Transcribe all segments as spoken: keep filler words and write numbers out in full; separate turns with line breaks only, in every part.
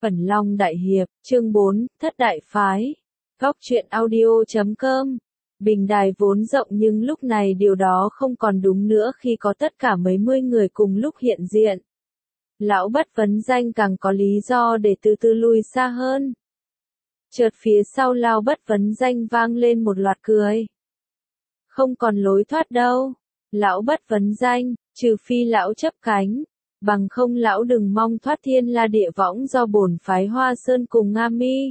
Ẩn Long Đại Hiệp, chương bốn, Thất Đại Phái. Góc truyện audio chấm com. Bình đài vốn rộng nhưng lúc này điều đó không còn đúng nữa khi có tất cả mấy mươi người cùng lúc hiện diện. Lão Bất Vấn Danh càng có lý do để từ từ lùi xa hơn. Chợt phía sau Lão Bất Vấn Danh vang lên một loạt cười. Không còn lối thoát đâu. Lão Bất Vấn Danh, trừ phi lão chấp cánh. Bằng không lão đừng mong thoát thiên la địa võng do bổn phái Hoa Sơn cùng Nga Mi.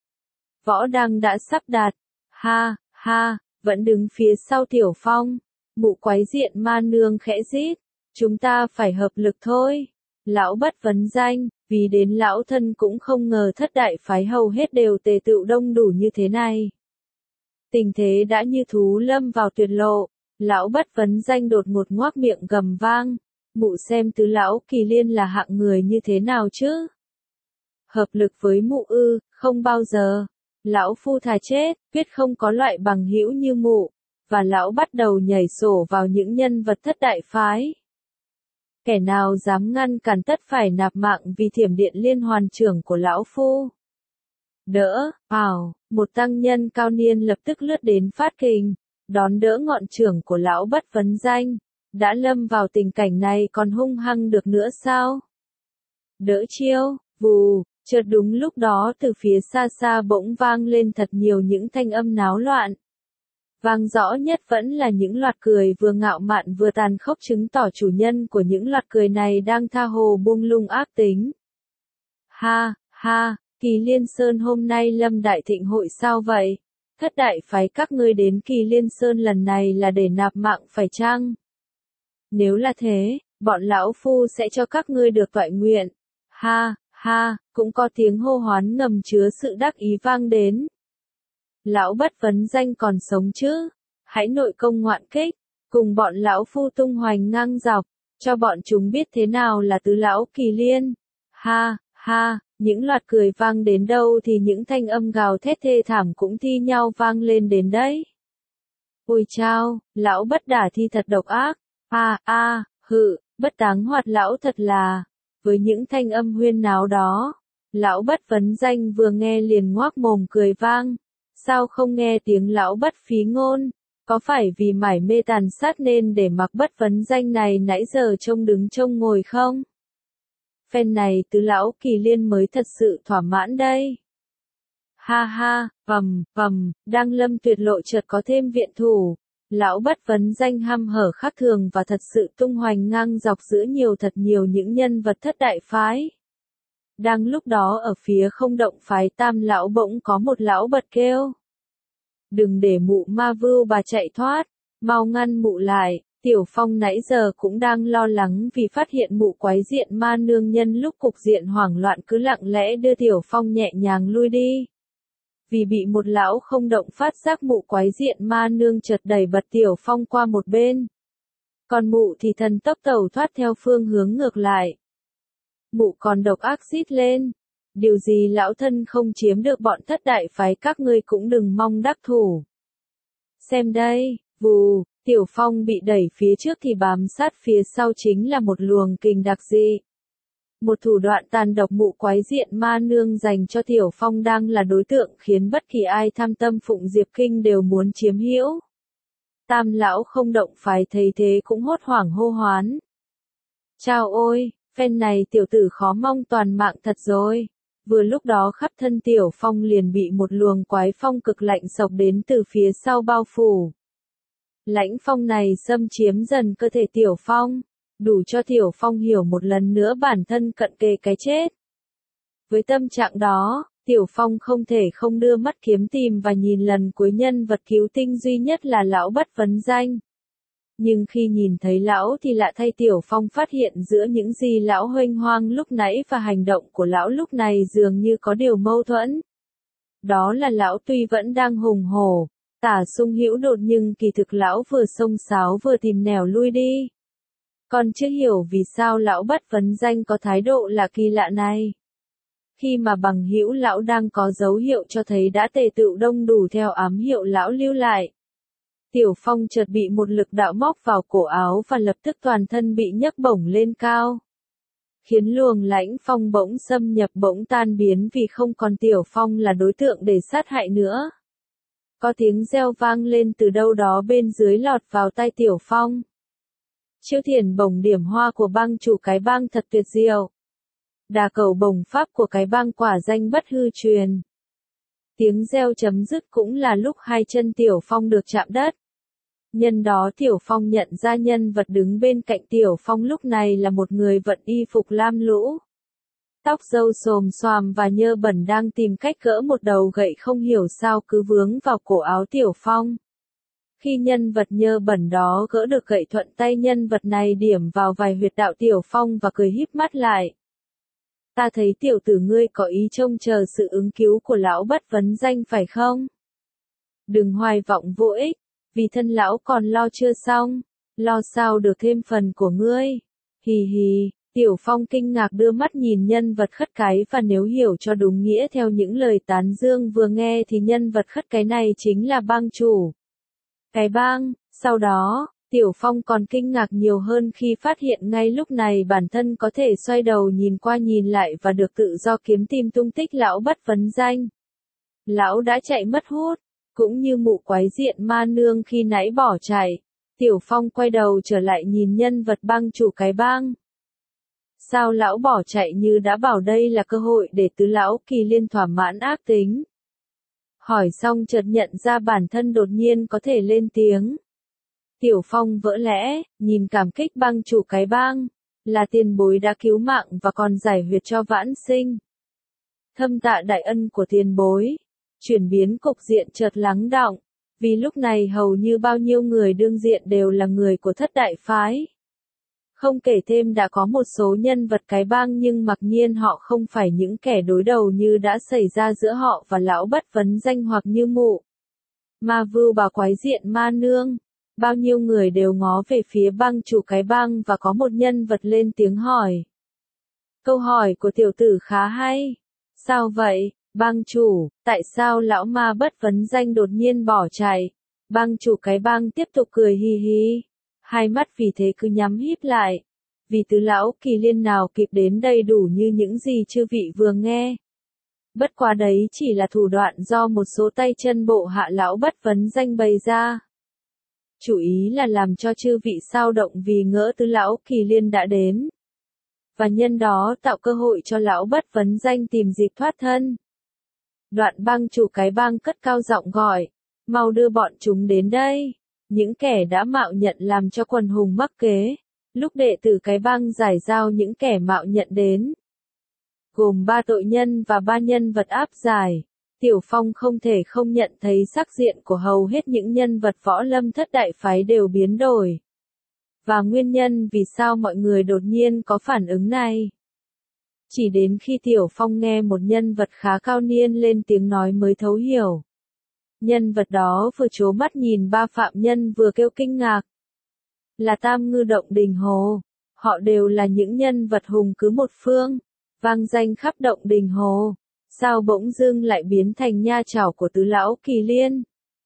Võ Đăng đã sắp đạt. Ha, ha, vẫn đứng phía sau Tiểu Phong. Mụ quái diện ma nương khẽ rít. Chúng ta phải hợp lực thôi. Lão Bất Vấn Danh, vì đến lão thân cũng không ngờ thất đại phái hầu hết đều tề tựu đông đủ như thế này. Tình thế đã như thú lâm vào tuyệt lộ. Lão Bất Vấn Danh đột ngột ngoác miệng gầm vang. Mụ xem tứ lão Kỳ Liên là hạng người như thế nào chứ? Hợp lực với mụ ư, không bao giờ. Lão phu thà chết, quyết không có loại bằng hữu như mụ. Và lão bắt đầu nhảy sổ vào những nhân vật thất đại phái. Kẻ nào dám ngăn cản tất phải nạp mạng vì thiểm điện liên hoàn trưởng của lão phu. Đỡ, ảo, một tăng nhân cao niên lập tức lướt đến phát kình, đón đỡ ngọn trưởng của lão Bất Vấn Danh. Đã lâm vào tình cảnh này còn hung hăng được nữa sao? Đỡ chiêu, vù, chợt đúng lúc đó từ phía xa xa bỗng vang lên thật nhiều những thanh âm náo loạn. Vang rõ nhất vẫn là những loạt cười vừa ngạo mạn vừa tàn khốc chứng tỏ chủ nhân của những loạt cười này đang tha hồ buông lung ác tính. Ha, ha, Kỳ Liên Sơn hôm nay lâm đại thịnh hội sao vậy? Thất đại phái các ngươi đến Kỳ Liên Sơn lần này là để nạp mạng phải chăng? Nếu là thế, bọn lão phu sẽ cho các ngươi được toại nguyện. Ha, ha, cũng có tiếng hô hoán ngầm chứa sự đắc ý vang đến. Lão Bất Vấn Danh còn sống chứ? Hãy nội công ngoạn kích, cùng bọn lão phu tung hoành ngang dọc, cho bọn chúng biết thế nào là tứ lão Kỳ Liên. Ha, ha, những loạt cười vang đến đâu thì những thanh âm gào thét thê thảm cũng thi nhau vang lên đến đấy. Ôi chao, lão Bất Đả thi thật độc ác. A a, à, hự, Bất Táng Hoạt lão thật là. Với những thanh âm huyên náo đó, lão Bất Vấn Danh vừa nghe liền ngoác mồm cười vang. Sao không nghe tiếng lão Bất phí ngôn? Có phải vì mải mê tàn sát nên để mặc Bất Vấn Danh này nãy giờ trông đứng trông ngồi không? Phen này tứ lão Kỳ Liên mới thật sự thỏa mãn đây. Ha ha, vầm, vầm, đang lâm tuyệt lộ chợt có thêm viện thủ. Lão Bất Vấn Danh hăm hở khác thường và thật sự tung hoành ngang dọc giữa nhiều thật nhiều những nhân vật thất đại phái. Đang lúc đó ở phía không động phái Tam lão bỗng có một lão bật kêu. Đừng để mụ ma vưu bà chạy thoát, mau ngăn mụ lại. Tiểu Phong nãy giờ cũng đang lo lắng vì phát hiện mụ quái diện ma nương nhân lúc cục diện hoảng loạn cứ lặng lẽ đưa Tiểu Phong nhẹ nhàng lui đi. Vì bị một lão không động phát giác mụ quái diện ma nương chợt đẩy bật Tiểu Phong qua một bên. Còn mụ thì thần tốc tẩu thoát theo phương hướng ngược lại. Mụ còn độc ác rít lên. Điều gì lão thân không chiếm được bọn thất đại phái các ngươi cũng đừng mong đắc thủ. Xem đây, vù, Tiểu Phong bị đẩy phía trước thì bám sát phía sau chính là một luồng kình đặc dị. Một thủ đoạn tàn độc mụ quái diện ma nương dành cho Tiểu Phong đang là đối tượng khiến bất kỳ ai tham tâm phụng Diệp Kinh đều muốn chiếm hữu. Tam lão không động phái thấy thế cũng hốt hoảng hô hoán. Chao ôi, phen này tiểu tử khó mong toàn mạng thật rồi. Vừa lúc đó khắp thân Tiểu Phong liền bị một luồng quái phong cực lạnh sộc đến từ phía sau bao phủ. Lãnh phong này xâm chiếm dần cơ thể Tiểu Phong. Đủ cho Tiểu Phong hiểu một lần nữa bản thân cận kề cái chết. Với tâm trạng đó, Tiểu Phong không thể không đưa mắt kiếm tìm và nhìn lần cuối nhân vật cứu tinh duy nhất là lão Bất Vấn Danh. Nhưng khi nhìn thấy lão thì lạ thay Tiểu Phong phát hiện giữa những gì lão huênh hoang lúc nãy và hành động của lão lúc này dường như có điều mâu thuẫn. Đó là lão tuy vẫn đang hùng hổ, tả sung hữu đột nhưng kỳ thực lão vừa xông xáo vừa tìm nẻo lui đi. Còn chưa hiểu vì sao lão Bất Vấn Danh có thái độ là kỳ lạ này. Khi mà bằng hữu lão đang có dấu hiệu cho thấy đã tề tựu đông đủ theo ám hiệu lão lưu lại. Tiểu Phong chợt bị một lực đạo móc vào cổ áo và lập tức toàn thân bị nhấc bổng lên cao. khiến luồng lãnh phong bỗng xâm nhập bỗng tan biến vì không còn Tiểu Phong là đối tượng để sát hại nữa. Có tiếng reo vang lên từ đâu đó bên dưới lọt vào tai Tiểu Phong. Chiêu thiền bổng điểm hoa của bang chủ cái bang thật tuyệt diệu. Đà cầu bổng pháp của cái bang quả danh bất hư truyền. Tiếng reo chấm dứt cũng là lúc hai chân Tiểu Phong được chạm đất. Nhân đó Tiểu Phong nhận ra nhân vật đứng bên cạnh Tiểu Phong lúc này là một người vận y phục lam lũ. Tóc râu xồm xoàm và nhơ bẩn đang tìm cách gỡ một đầu gậy không hiểu sao cứ vướng vào cổ áo Tiểu Phong. Khi nhân vật nhơ bẩn đó gỡ được gậy thuận tay nhân vật này điểm vào vài huyệt đạo Tiểu Phong và cười híp mắt lại. Ta thấy tiểu tử ngươi có ý trông chờ sự ứng cứu của lão bất vấn danh phải không? Đừng hoài vọng vô ích, vì thân lão còn lo chưa xong, lo sao được thêm phần của ngươi. Hì hì, Tiểu Phong kinh ngạc đưa mắt nhìn nhân vật khất cái và nếu hiểu cho đúng nghĩa theo những lời tán dương vừa nghe thì nhân vật khất cái này chính là bang chủ cái bang. Sau đó, Tiểu Phong còn kinh ngạc nhiều hơn khi phát hiện ngay lúc này bản thân có thể xoay đầu nhìn qua nhìn lại và được tự do kiếm tìm tung tích lão bất vấn danh. Lão đã chạy mất hút, cũng như mụ quái diện ma nương khi nãy bỏ chạy. Tiểu Phong quay đầu trở lại nhìn nhân vật bang chủ cái bang. Sao lão bỏ chạy như đã bảo đây là cơ hội để tứ lão Kỳ Liên thỏa mãn ác tính. Hỏi xong chợt nhận ra bản thân đột nhiên có thể lên tiếng. Tiểu Phong vỡ lẽ, nhìn cảm kích bang chủ cái bang, là tiền bối đã cứu mạng và còn giải huyệt cho vãn sinh. Thâm tạ đại ân của tiền bối, chuyển biến cục diện chợt lắng đọng, vì lúc này hầu như bao nhiêu người đương diện đều là người của thất đại phái. Không kể thêm đã có một số nhân vật cái bang nhưng mặc nhiên họ không phải những kẻ đối đầu như đã xảy ra giữa họ và lão bất vấn danh hoặc như mụ Ma Vưu bà quái diện ma nương. Bao nhiêu người đều ngó về phía bang chủ cái bang và có một nhân vật lên tiếng hỏi. Câu hỏi của tiểu tử khá hay. Sao vậy, bang chủ, tại sao lão ma bất vấn danh đột nhiên bỏ chạy? Bang chủ cái bang tiếp tục cười hi hi. Hai mắt vì thế cứ nhắm híp lại. Vì tứ lão Kỳ Liên nào kịp đến đầy đủ như những gì chư vị vừa nghe. Bất quá đấy chỉ là thủ đoạn do một số tay chân bộ hạ lão bất vấn danh bày ra. Chủ ý là làm cho chư vị sao động vì ngỡ tứ lão Kỳ Liên đã đến. Và nhân đó tạo cơ hội cho lão bất vấn danh tìm dịp thoát thân. Đoạn bang chủ cái bang cất cao giọng gọi, mau đưa bọn chúng đến đây. Những kẻ đã mạo nhận làm cho quần hùng mắc kế. Lúc đệ tử cái bang giải giao những kẻ mạo nhận đến. Gồm ba tội nhân và ba nhân vật áp giải. Tiểu Phong không thể không nhận thấy sắc diện của hầu hết những nhân vật võ lâm thất đại phái đều biến đổi. Và nguyên nhân vì sao mọi người đột nhiên có phản ứng này. Chỉ đến khi Tiểu Phong nghe một nhân vật khá cao niên lên tiếng nói mới thấu hiểu. Nhân vật đó vừa trố mắt nhìn ba phạm nhân vừa kêu kinh ngạc. Là Tam Ngư Động Đình Hồ. Họ đều là những nhân vật hùng cứ một phương, vang danh khắp Động Đình Hồ. Sao bỗng dưng lại biến thành nha chảo của tứ lão Kỳ Liên?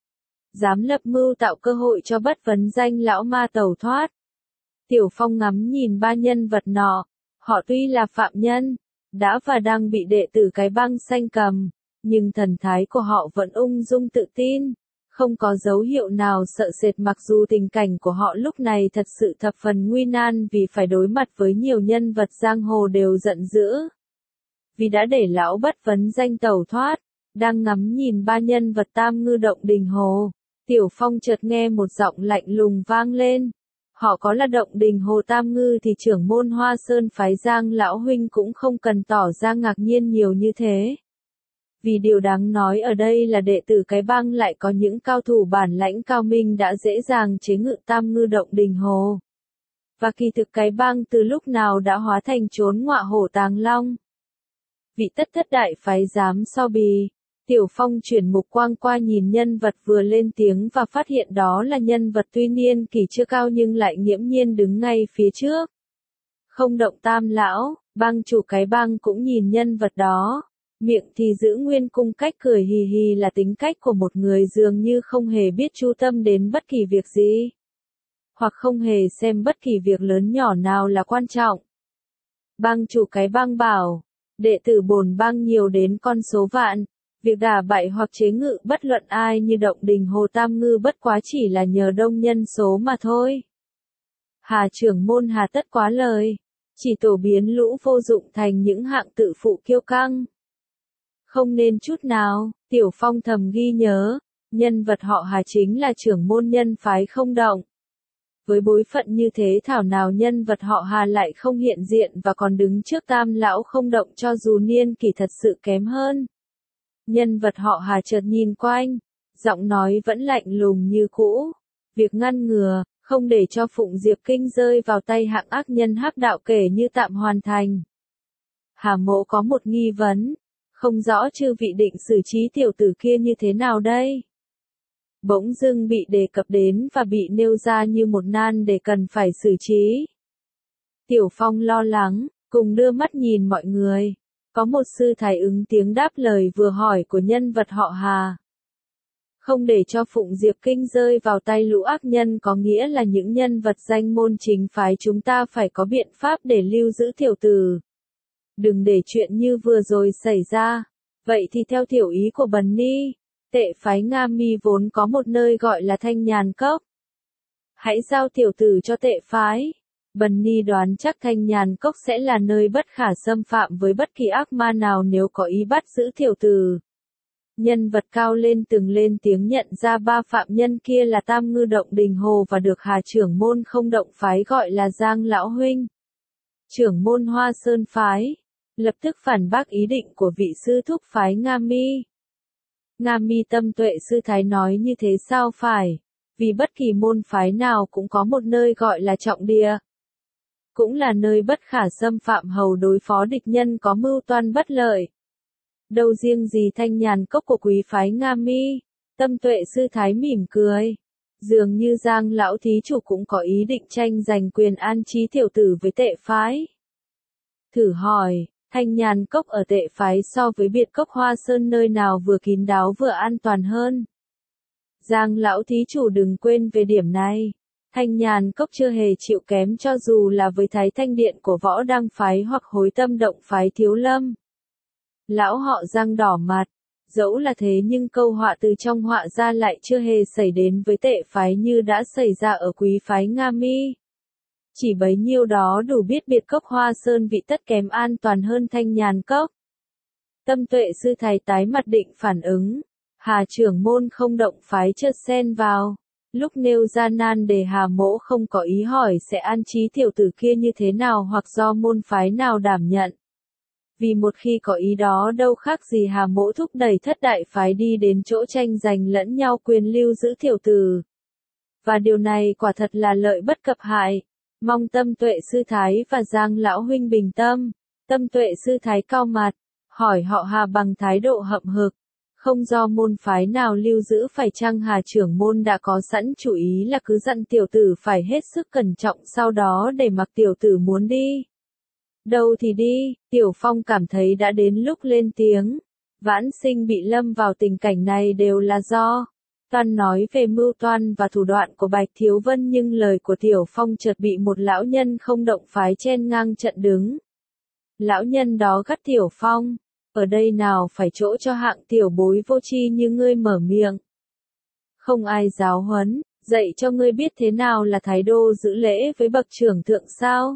Dám lập mưu tạo cơ hội cho bất vấn danh lão ma tẩu thoát. Tiểu Phong ngắm nhìn ba nhân vật nọ. Họ tuy là phạm nhân, đã và đang bị đệ tử cái bang xanh cầm, nhưng thần thái của họ vẫn ung dung tự tin, không có dấu hiệu nào sợ sệt mặc dù tình cảnh của họ lúc này thật sự thập phần nguy nan vì phải đối mặt với nhiều nhân vật giang hồ đều giận dữ. Vì đã để lão bất vấn danh tẩu thoát, đang ngắm nhìn ba nhân vật Tam Ngư Động Đình Hồ, Tiểu Phong chợt nghe một giọng lạnh lùng vang lên. Họ có là Động Đình Hồ Tam Ngư thì trưởng môn Hoa Sơn phái Giang lão huynh cũng không cần tỏ ra ngạc nhiên nhiều như thế. Vì điều đáng nói ở đây là đệ tử cái bang lại có những cao thủ bản lãnh cao minh đã dễ dàng chế ngự Tam Ngư Động Đình Hồ. Và kỳ thực cái bang từ lúc nào đã hóa thành trốn ngọa hổ tàng long. Vị tất thất đại phái dám so bì. Tiểu Phong chuyển mục quang qua nhìn nhân vật vừa lên tiếng và phát hiện đó là nhân vật tuy niên kỷ chưa cao nhưng lại nghiễm nhiên đứng ngay phía trước. Không Động Tam lão, bang chủ cái bang cũng nhìn nhân vật đó. Miệng thì giữ nguyên cung cách cười hì hì là tính cách của một người dường như không hề biết chú tâm đến bất kỳ việc gì. Hoặc không hề xem bất kỳ việc lớn nhỏ nào là quan trọng. Bang chủ cái bang bảo, đệ tử bổn bang nhiều đến con số vạn, việc đả bại hoặc chế ngự bất luận ai như Động Đình Hồ Tam Ngư bất quá chỉ là nhờ đông nhân số mà thôi. Hà trưởng môn hà tất quá lời, chỉ tổ biến lũ vô dụng thành những hạng tự phụ kiêu căng. Không nên chút nào, Tiểu Phong thầm ghi nhớ, nhân vật họ Hà chính là trưởng môn nhân phái Không Động. Với bối phận như thế thảo nào nhân vật họ Hà lại không hiện diện và còn đứng trước Tam lão Không Động cho dù niên kỷ thật sự kém hơn. Nhân vật họ Hà chợt nhìn quanh, giọng nói vẫn lạnh lùng như cũ. Việc ngăn ngừa, không để cho Phụng Diệp Kinh rơi vào tay hạng ác nhân hắc đạo kể như tạm hoàn thành. Hà Mộ có một nghi vấn, không rõ chư vị định xử trí tiểu tử kia như thế nào đây? Bỗng dưng bị đề cập đến và bị nêu ra như một nan để cần phải xử trí. Tiểu Phong lo lắng, cùng đưa mắt nhìn mọi người. Có một sư thầy ứng tiếng đáp lời vừa hỏi của nhân vật họ Hà. Không để cho Phụng Diệp Kinh rơi vào tay lũ ác nhân có nghĩa là những nhân vật danh môn chính phái chúng ta phải có biện pháp để lưu giữ tiểu tử. Đừng để chuyện như vừa rồi xảy ra. Vậy thì theo tiểu ý của Bần Ni, tệ phái Nga Mi vốn có một nơi gọi là Thanh Nhàn Cốc. Hãy giao tiểu tử cho tệ phái. Bần Ni đoán chắc Thanh Nhàn Cốc sẽ là nơi bất khả xâm phạm với bất kỳ ác ma nào nếu có ý bắt giữ tiểu tử. Nhân vật cao lên từng lên tiếng nhận ra ba phạm nhân kia là Tam Ngư Động Đình Hồ và được Hà trưởng môn Không Động phái gọi là Giang Lão Huynh. Trưởng môn Hoa Sơn phái, lập tức phản bác ý định của vị sư thúc phái Nga Mi. Nga Mi Tâm Tuệ sư thái nói như thế sao phải, vì bất kỳ môn phái nào cũng có một nơi gọi là trọng địa. Cũng là nơi bất khả xâm phạm hầu đối phó địch nhân có mưu toan bất lợi. Đâu riêng gì Thanh Nhàn Cốc của quý phái Nga Mi. Tâm Tuệ sư thái mỉm cười. Dường như Giang lão thí chủ cũng có ý định tranh giành quyền an trí tiểu tử với tệ phái. Thử hỏi, Thanh Nhàn Cốc ở tệ phái so với biệt cốc Hoa Sơn nơi nào vừa kín đáo vừa an toàn hơn. Giang lão thí chủ đừng quên về điểm này. Thanh Nhàn Cốc chưa hề chịu kém cho dù là với Thái Thanh Điện của Võ Đăng phái hoặc Hối Tâm Động phái Thiếu Lâm. Lão họ Giang đỏ mặt, dẫu là thế nhưng câu họa từ trong họa ra lại chưa hề xảy đến với tệ phái như đã xảy ra ở quý phái Nga Mi. Chỉ bấy nhiêu đó đủ biết biệt cốc Hoa Sơn vị tất kém an toàn hơn Thanh Nhàn Cốc. Tâm Tuệ sư thầy tái mặt định phản ứng, Hà trưởng môn Không Động phái chợt xen vào. Lúc nêu ra nan đề Hà Mỗ không có ý hỏi sẽ an trí tiểu tử kia như thế nào hoặc do môn phái nào đảm nhận. Vì một khi có ý đó đâu khác gì Hà Mỗ thúc đẩy thất đại phái đi đến chỗ tranh giành lẫn nhau quyền lưu giữ tiểu tử. Và điều này quả thật là lợi bất cập hại. Mong Tâm Tuệ sư thái và Giang lão huynh bình tâm. Tâm Tuệ sư thái cao mặt, hỏi họ Hà bằng thái độ hậm hực. Không do môn phái nào lưu giữ phải chăng Hà trưởng môn đã có sẵn chủ ý là cứ dặn tiểu tử phải hết sức cẩn trọng sau đó để mặc tiểu tử muốn đi. Đâu thì đi, Tiểu Phong cảm thấy đã đến lúc lên tiếng. Vãn Sinh bị lâm vào tình cảnh này đều là do Toan nói về mưu toan và thủ đoạn của Bạch Thiếu Vân nhưng lời của Tiểu Phong chợt bị một lão nhân Không Động phái chen ngang trận đứng. Lão nhân đó gắt Tiểu Phong, ở đây nào phải chỗ cho hạng tiểu bối vô tri như ngươi mở miệng. Không ai giáo huấn, dạy cho ngươi biết thế nào là thái độ giữ lễ với bậc trưởng thượng sao?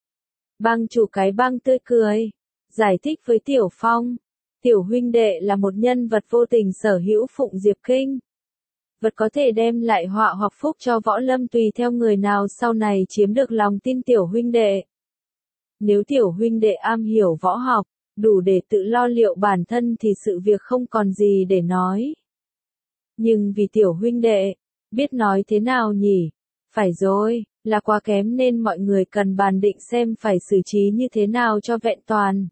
Bang chủ cái bang tươi cười, giải thích với Tiểu Phong. Tiểu huynh đệ là một nhân vật vô tình sở hữu Phụng Diệp Kinh. Vật có thể đem lại họa hoặc phúc cho võ lâm tùy theo người nào sau này chiếm được lòng tin Tiểu huynh đệ. Nếu Tiểu huynh đệ am hiểu võ học, đủ để tự lo liệu bản thân thì sự việc không còn gì để nói. Nhưng vì Tiểu huynh đệ, biết nói thế nào nhỉ? Phải rồi, là quá kém nên mọi người cần bàn định xem phải xử trí như thế nào cho vẹn toàn.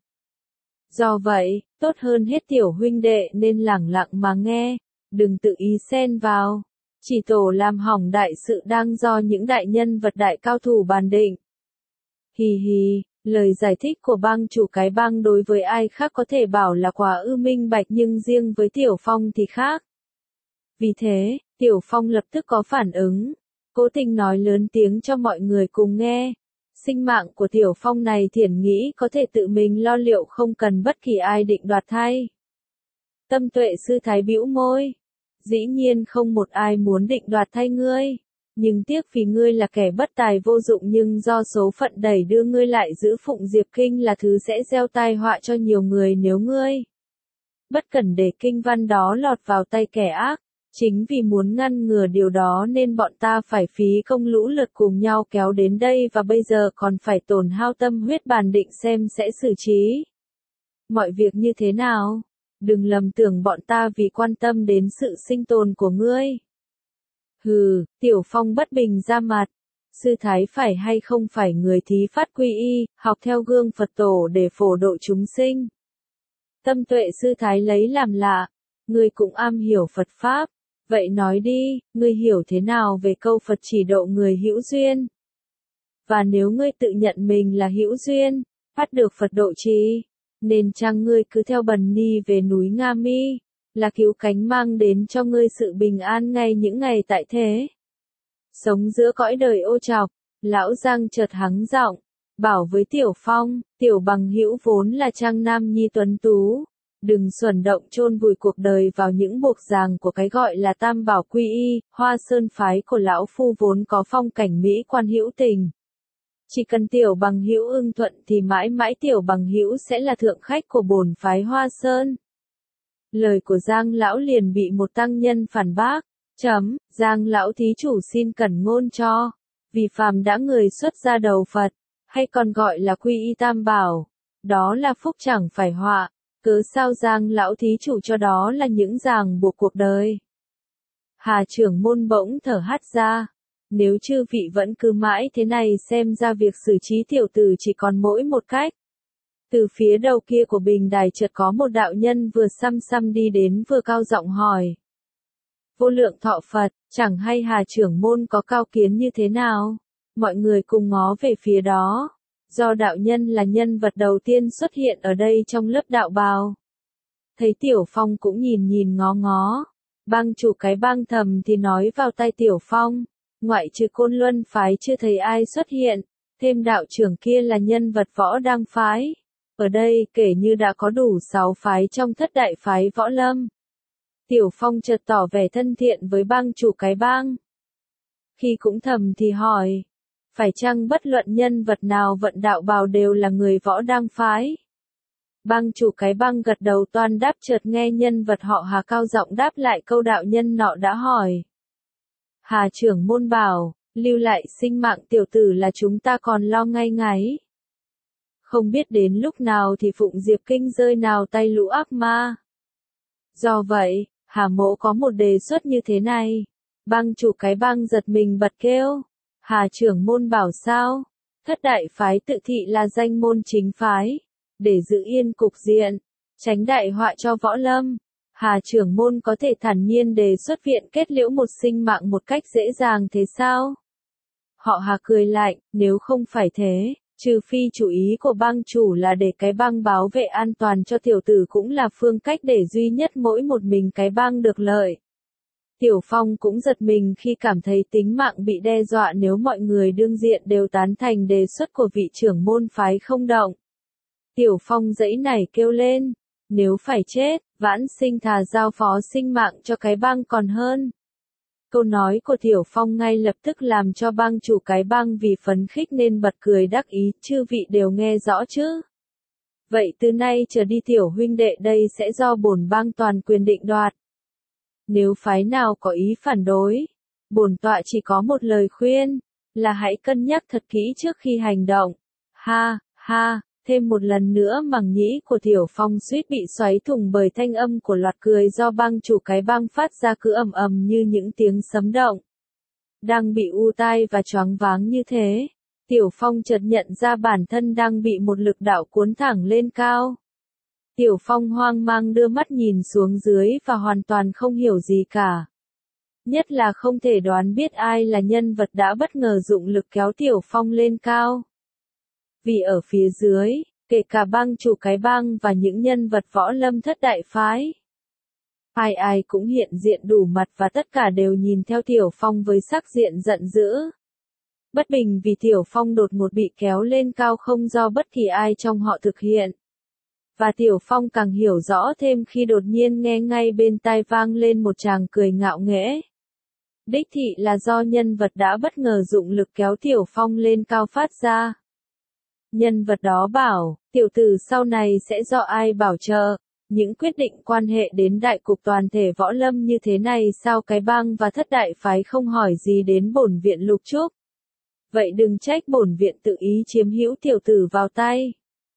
Do vậy, tốt hơn hết Tiểu huynh đệ nên lẳng lặng mà nghe, đừng tự ý xen vào. Chỉ tổ làm hỏng đại sự đang do những đại nhân vật đại cao thủ bàn định. Hì hì, lời giải thích của bang chủ cái bang đối với ai khác có thể bảo là quá ư minh bạch nhưng riêng với Tiểu Phong thì khác. Vì thế, Tiểu Phong lập tức có phản ứng. Cố tình nói lớn tiếng cho mọi người cùng nghe. Sinh mạng của Tiểu Phong này Thiển nghĩ có thể tự mình lo liệu không cần bất kỳ ai định đoạt thay. Tâm Tuệ sư thái bĩu môi. Dĩ nhiên không một ai muốn định đoạt thay ngươi. Nhưng tiếc vì ngươi là kẻ bất tài vô dụng nhưng do số phận đẩy đưa ngươi lại giữ Phụng Diệp Kinh là thứ sẽ gieo tai họa cho nhiều người nếu ngươi bất cẩn để kinh văn đó lọt vào tay kẻ ác. Chính vì muốn ngăn ngừa điều đó nên bọn ta phải phí công lũ lượt cùng nhau kéo đến đây và bây giờ còn phải tổn hao tâm huyết bàn định xem sẽ xử trí mọi việc như thế nào. Đừng lầm tưởng bọn ta vì quan tâm đến sự sinh tồn của ngươi. Hừ, Tiểu Phong bất bình ra mặt. Sư thái phải hay không phải người thí phát quy y, học theo gương Phật tổ để phổ độ chúng sinh. Tâm Tuệ sư thái lấy làm lạ. Ngươi cũng am hiểu Phật Pháp. Vậy nói đi, ngươi hiểu thế nào về câu Phật chỉ độ người hữu duyên? Và nếu ngươi tự nhận mình là hữu duyên, bắt được Phật độ trì, nên chăng ngươi cứ theo Bần Ni về núi Nga Mi, là cứu cánh mang đến cho ngươi sự bình an ngay những ngày tại thế. Sống giữa cõi đời ô trọc, lão Giang chợt hắng giọng, bảo với Tiểu Phong, Tiểu bằng hữu vốn là trang nam nhi tuấn tú. Đừng xuẩn động chôn vùi cuộc đời vào những buộc ràng của cái gọi là tam bảo quy y, Hoa Sơn phái của lão phu vốn có phong cảnh mỹ quan hữu tình. Chỉ cần Tiểu bằng hữu ưng thuận thì mãi mãi Tiểu bằng hữu sẽ là thượng khách của bổn phái Hoa Sơn. Lời của Giang lão liền bị một tăng nhân phản bác. Chấm, Giang lão thí chủ xin cẩn ngôn cho. Vì phàm đã người xuất gia đầu Phật, hay còn gọi là quy y tam bảo. Đó là phúc chẳng phải họa. Cớ sao Giang lão thí chủ cho đó là những ràng buộc cuộc đời. Hà trưởng môn bỗng thở hắt ra. Nếu chư vị vẫn cứ mãi thế này xem ra việc xử trí tiểu tử chỉ còn mỗi một cách. Từ phía đầu kia của bình đài chợt có một đạo nhân vừa xăm xăm đi đến vừa cao giọng hỏi. Vô lượng thọ Phật, chẳng hay Hà trưởng môn có cao kiến như thế nào? Mọi người cùng ngó về phía đó. Do đạo nhân là nhân vật đầu tiên xuất hiện ở đây trong lớp đạo bào. Thấy Tiểu Phong cũng nhìn nhìn ngó ngó. Bang chủ cái bang thầm thì nói vào tai Tiểu Phong. Ngoại trừ Côn Luân phái chưa thấy ai xuất hiện. Thêm đạo trưởng kia là nhân vật võ đăng phái. Ở đây kể như đã có đủ sáu phái trong thất đại phái võ lâm. Tiểu Phong chợt tỏ vẻ thân thiện với bang chủ cái bang. Khi cũng thầm thì hỏi. Phải chăng bất luận nhân vật nào vận đạo bào đều là người võ đăng phái? Bang chủ cái bang gật đầu toan đáp chợt nghe nhân vật họ Hà cao giọng đáp lại câu đạo nhân nọ đã hỏi. Hà trưởng môn bảo, lưu lại sinh mạng tiểu tử là chúng ta còn lo ngay ngáy. Không biết đến lúc nào thì Phụng Diệp Kinh rơi nào tay lũ ác ma. Do vậy, Hà mỗ có một đề xuất như thế này. Bang chủ cái bang giật mình bật kêu. Hà trưởng môn bảo sao? Thất đại phái tự thị là danh môn chính phái. Để giữ yên cục diện, tránh đại họa cho võ lâm. Hà trưởng môn có thể thản nhiên đề xuất viện kết liễu một sinh mạng một cách dễ dàng thế sao? Họ Hà cười lạnh, nếu không phải thế, trừ phi chủ ý của bang chủ là để cái bang bảo vệ an toàn cho tiểu tử cũng là phương cách để duy nhất mỗi một mình cái bang được lợi. Tiểu Phong cũng giật mình khi cảm thấy tính mạng bị đe dọa nếu mọi người đương diện đều tán thành đề xuất của vị trưởng môn phái không động. Tiểu Phong giãy nảy kêu lên, nếu phải chết, vãn sinh thà giao phó sinh mạng cho cái bang còn hơn. Câu nói của Tiểu Phong ngay lập tức làm cho bang chủ cái bang vì phấn khích nên bật cười đắc ý, chư vị đều nghe rõ chứ. Vậy từ nay trở đi tiểu huynh đệ đây sẽ do bổn bang toàn quyền định đoạt. Nếu phái nào có ý phản đối, bổn tọa chỉ có một lời khuyên, là hãy cân nhắc thật kỹ trước khi hành động. Ha, ha, thêm một lần nữa màng nhĩ của Tiểu Phong suýt bị xoáy thủng bởi thanh âm của loạt cười do bang chủ cái bang phát ra cứ ầm ầm như những tiếng sấm động. Đang bị u tai và choáng váng như thế, Tiểu Phong chợt nhận ra bản thân đang bị một lực đạo cuốn thẳng lên cao. Tiểu Phong hoang mang đưa mắt nhìn xuống dưới và hoàn toàn không hiểu gì cả. Nhất là không thể đoán biết ai là nhân vật đã bất ngờ dụng lực kéo Tiểu Phong lên cao. Vì ở phía dưới, kể cả bang chủ cái bang và những nhân vật võ lâm thất đại phái. Ai ai cũng hiện diện đủ mặt và tất cả đều nhìn theo Tiểu Phong với sắc diện giận dữ. Bất bình vì Tiểu Phong đột ngột bị kéo lên cao không do bất kỳ ai trong họ thực hiện. Và Tiểu Phong càng hiểu rõ thêm khi đột nhiên nghe ngay bên tai vang lên một tràng cười ngạo nghễ. Đích thị là do nhân vật đã bất ngờ dụng lực kéo Tiểu Phong lên cao phát ra. Nhân vật đó bảo, tiểu tử sau này sẽ do ai bảo trợ, những quyết định quan hệ đến đại cục toàn thể võ lâm như thế này sao cái bang và thất đại phái không hỏi gì đến bổn viện Lục Trúc. Vậy đừng trách bổn viện tự ý chiếm hữu tiểu tử vào tay.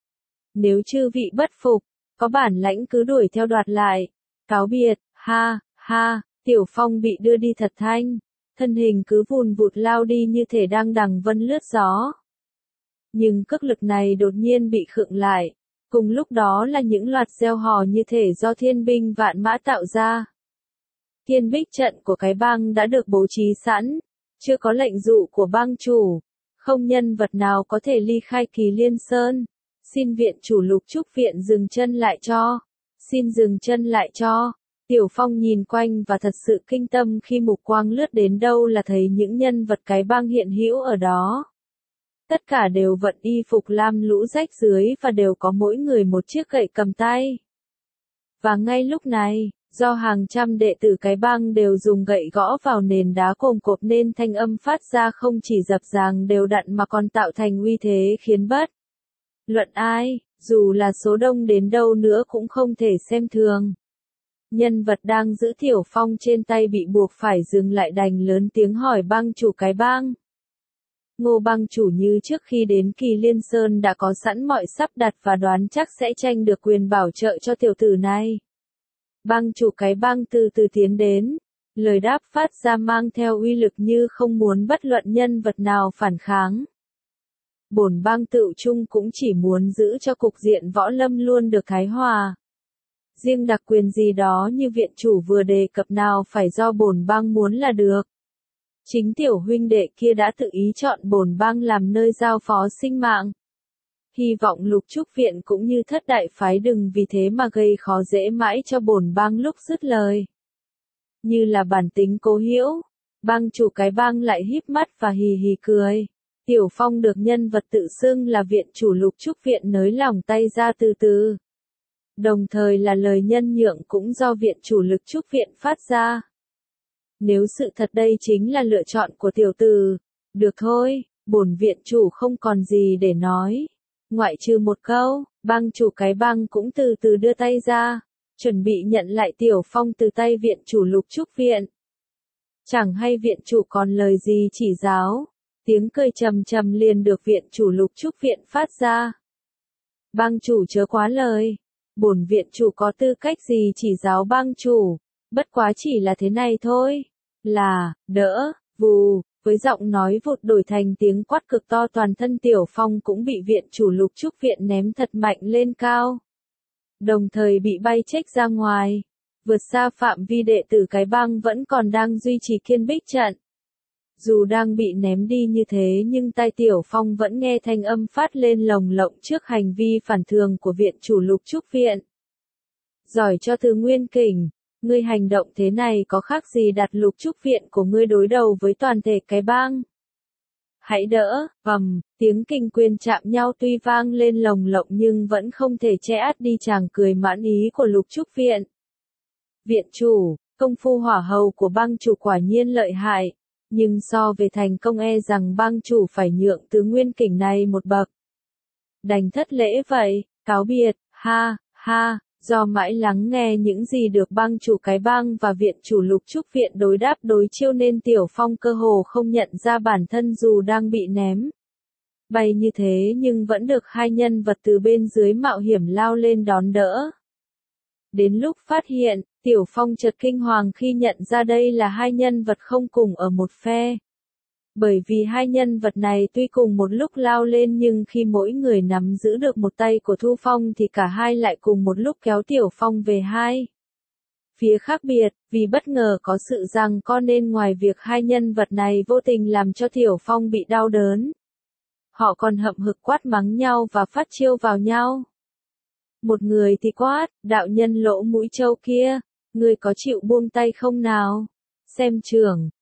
Nếu chư vị bất phục, có bản lãnh cứ đuổi theo đoạt lại. Cáo biệt, ha, ha, Tiểu Phong bị đưa đi thật thanh, thân hình cứ vùn vụt lao đi như thể đang đằng vân lướt gió. Nhưng cước lực này đột nhiên bị khựng lại, cùng lúc đó là những loạt reo hò như thể do thiên binh vạn mã tạo ra. Thiên bích trận của cái bang đã được bố trí sẵn, chưa có lệnh dụ của bang chủ, không nhân vật nào có thể ly khai Kỳ Liên Sơn. Xin viện chủ Lục Trúc viện dừng chân lại cho, xin dừng chân lại cho. Tiểu Phong nhìn quanh và thật sự kinh tâm khi mục quang lướt đến đâu là thấy những nhân vật cái bang hiện hữu ở đó. Tất cả đều vận y phục lam lũ rách dưới và đều có mỗi người một chiếc gậy cầm tay. Và ngay lúc này, do hàng trăm đệ tử cái bang đều dùng gậy gõ vào nền đá cồm cộp nên thanh âm phát ra không chỉ dập dàng đều đặn mà còn tạo thành uy thế khiến bất luận ai, dù là số đông đến đâu nữa cũng không thể xem thường. Nhân vật đang giữ Tiểu Phong trên tay bị buộc phải dừng lại đành lớn tiếng hỏi bang chủ cái bang. Ngô bang chủ như trước khi đến Kỳ Liên Sơn đã có sẵn mọi sắp đặt và đoán chắc sẽ tranh được quyền bảo trợ cho tiểu tử này. Bang chủ cái bang từ từ tiến đến, lời đáp phát ra mang theo uy lực như không muốn bất luận nhân vật nào phản kháng. Bổn bang tựu chung cũng chỉ muốn giữ cho cục diện võ lâm luôn được thái hòa. Riêng đặc quyền gì đó như viện chủ vừa đề cập nào phải do bổn bang muốn là được. Chính tiểu huynh đệ kia đã tự ý chọn bổn bang làm nơi giao phó sinh mạng. Hy vọng Lục Trúc viện cũng như thất đại phái đừng vì thế mà gây khó dễ mãi cho bổn bang lúc dứt lời. Như là bản tính cố hữu, bang chủ cái bang lại híp mắt và hì hì cười. Tiểu Phong được nhân vật tự xưng là viện chủ Lục Trúc viện nới lỏng tay ra từ từ. Đồng thời là lời nhân nhượng cũng do viện chủ Lục Trúc viện phát ra. Nếu sự thật đây chính là lựa chọn của tiểu tử, được thôi, bổn viện chủ không còn gì để nói. Ngoại trừ một câu, bang chủ cái bang cũng từ từ đưa tay ra, chuẩn bị nhận lại Tiểu Phong từ tay viện chủ Lục Trúc viện. Chẳng hay viện chủ còn lời gì chỉ giáo, tiếng cười trầm trầm liền được viện chủ Lục Trúc viện phát ra. Bang chủ chớ quá lời, bổn viện chủ có tư cách gì chỉ giáo bang chủ, bất quá chỉ là thế này thôi, là, đỡ, vù. Với giọng nói vụt đổi thành tiếng quát cực to toàn thân Tiểu Phong cũng bị viện chủ Lục Trúc viện ném thật mạnh lên cao. Đồng thời bị bay chếch ra ngoài, vượt xa phạm vi đệ tử cái bang vẫn còn đang duy trì kiên bích trận. Dù đang bị ném đi như thế nhưng tai Tiểu Phong vẫn nghe thanh âm phát lên lồng lộng trước hành vi phản thường của viện chủ Lục Trúc viện. Giỏi cho từ Nguyên Kình. Ngươi hành động thế này có khác gì đặt Lục Trúc viện của ngươi đối đầu với toàn thể cái bang. Hãy đỡ, ầm, tiếng kình quyền chạm nhau tuy vang lên lồng lộng nhưng vẫn không thể che át đi chàng cười mãn ý của Lục Trúc viện. Viện chủ, công phu hỏa hầu của bang chủ quả nhiên lợi hại, nhưng so về thành công e rằng bang chủ phải nhượng từ Nguyên Kình này một bậc. Đành thất lễ vậy, cáo biệt, ha, ha. Do mãi lắng nghe những gì được bang chủ cái bang và viện chủ Lục Trúc viện đối đáp đối chiêu nên Tiểu Phong cơ hồ không nhận ra bản thân dù đang bị ném bay như thế nhưng vẫn được hai nhân vật từ bên dưới mạo hiểm lao lên đón đỡ. Đến lúc phát hiện, Tiểu Phong chợt kinh hoàng khi nhận ra đây là hai nhân vật không cùng ở một phe. Bởi vì hai nhân vật này tuy cùng một lúc lao lên nhưng khi mỗi người nắm giữ được một tay của Thu Phong thì cả hai lại cùng một lúc kéo Tiểu Phong về hai phía khác biệt, vì bất ngờ có sự giằng co nên ngoài việc hai nhân vật này vô tình làm cho Tiểu Phong bị đau đớn. Họ còn hậm hực quát mắng nhau và phát chiêu vào nhau. Một người thì quát, đạo nhân lỗ mũi trâu kia, ngươi có chịu buông tay không nào? Xem trưởng,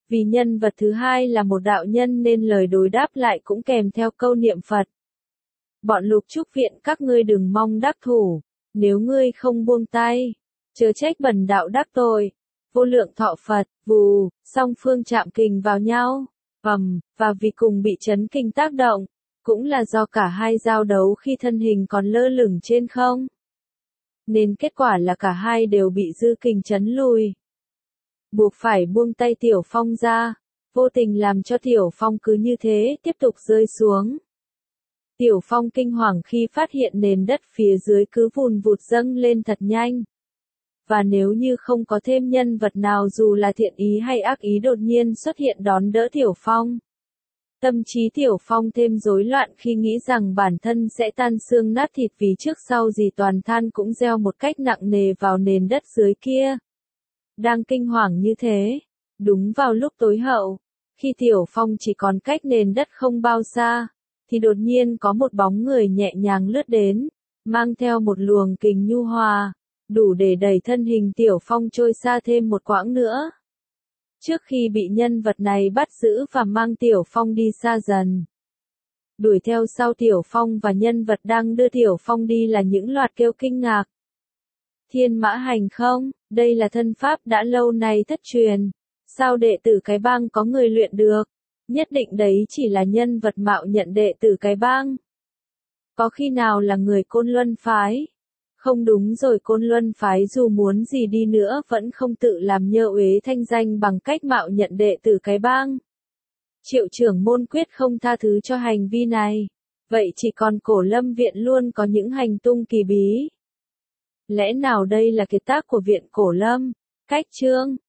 Vì nhân vật thứ hai là một đạo nhân nên lời đối đáp lại cũng kèm theo câu niệm Phật. Bọn Lục Trúc viện các ngươi đừng mong đắc thủ, nếu ngươi không buông tay, chớ trách bần đạo đắc tội. Vô lượng thọ Phật, vù, song phương chạm kình vào nhau, ầm, và vì cùng bị chấn kinh tác động, cũng là do cả hai giao đấu khi thân hình còn lơ lửng trên không. Nên kết quả là cả hai đều bị dư kình chấn lùi. Buộc phải buông tay Tiểu Phong ra, vô tình làm cho Tiểu Phong cứ như thế tiếp tục rơi xuống. Tiểu Phong kinh hoàng khi phát hiện nền đất phía dưới cứ vùn vụt dâng lên thật nhanh. Và nếu như không có thêm nhân vật nào dù là thiện ý hay ác ý đột nhiên xuất hiện đón đỡ Tiểu Phong. Tâm trí Tiểu Phong thêm rối loạn khi nghĩ rằng bản thân sẽ tan xương nát thịt vì trước sau gì toàn than cũng gieo một cách nặng nề vào nền đất dưới kia. Đang kinh hoàng như thế, đúng vào lúc tối hậu, khi Tiểu Phong chỉ còn cách nền đất không bao xa, thì đột nhiên có một bóng người nhẹ nhàng lướt đến, mang theo một luồng kình nhu hòa, đủ để đẩy thân hình Tiểu Phong trôi xa thêm một quãng nữa. Trước khi bị nhân vật này bắt giữ và mang Tiểu Phong đi xa dần. Đuổi theo sau Tiểu Phong và nhân vật đang đưa Tiểu Phong đi là những loạt kêu kinh ngạc. Thiên mã hành không, đây là thân pháp đã lâu nay thất truyền. Sao đệ tử cái bang có người luyện được? Nhất định đấy chỉ là nhân vật mạo nhận đệ tử cái bang. Có khi nào là người Côn Luân phái? Không đúng rồi, Côn Luân phái dù muốn gì đi nữa vẫn không tự làm nhơ uế thanh danh bằng cách mạo nhận đệ tử cái bang. Triệu trưởng môn quyết không tha thứ cho hành vi này. Vậy chỉ còn Cổ Lâm viện luôn có những hành tung kỳ bí. Lẽ nào đây là kiệt tác của viện Cổ Lâm? Cách chương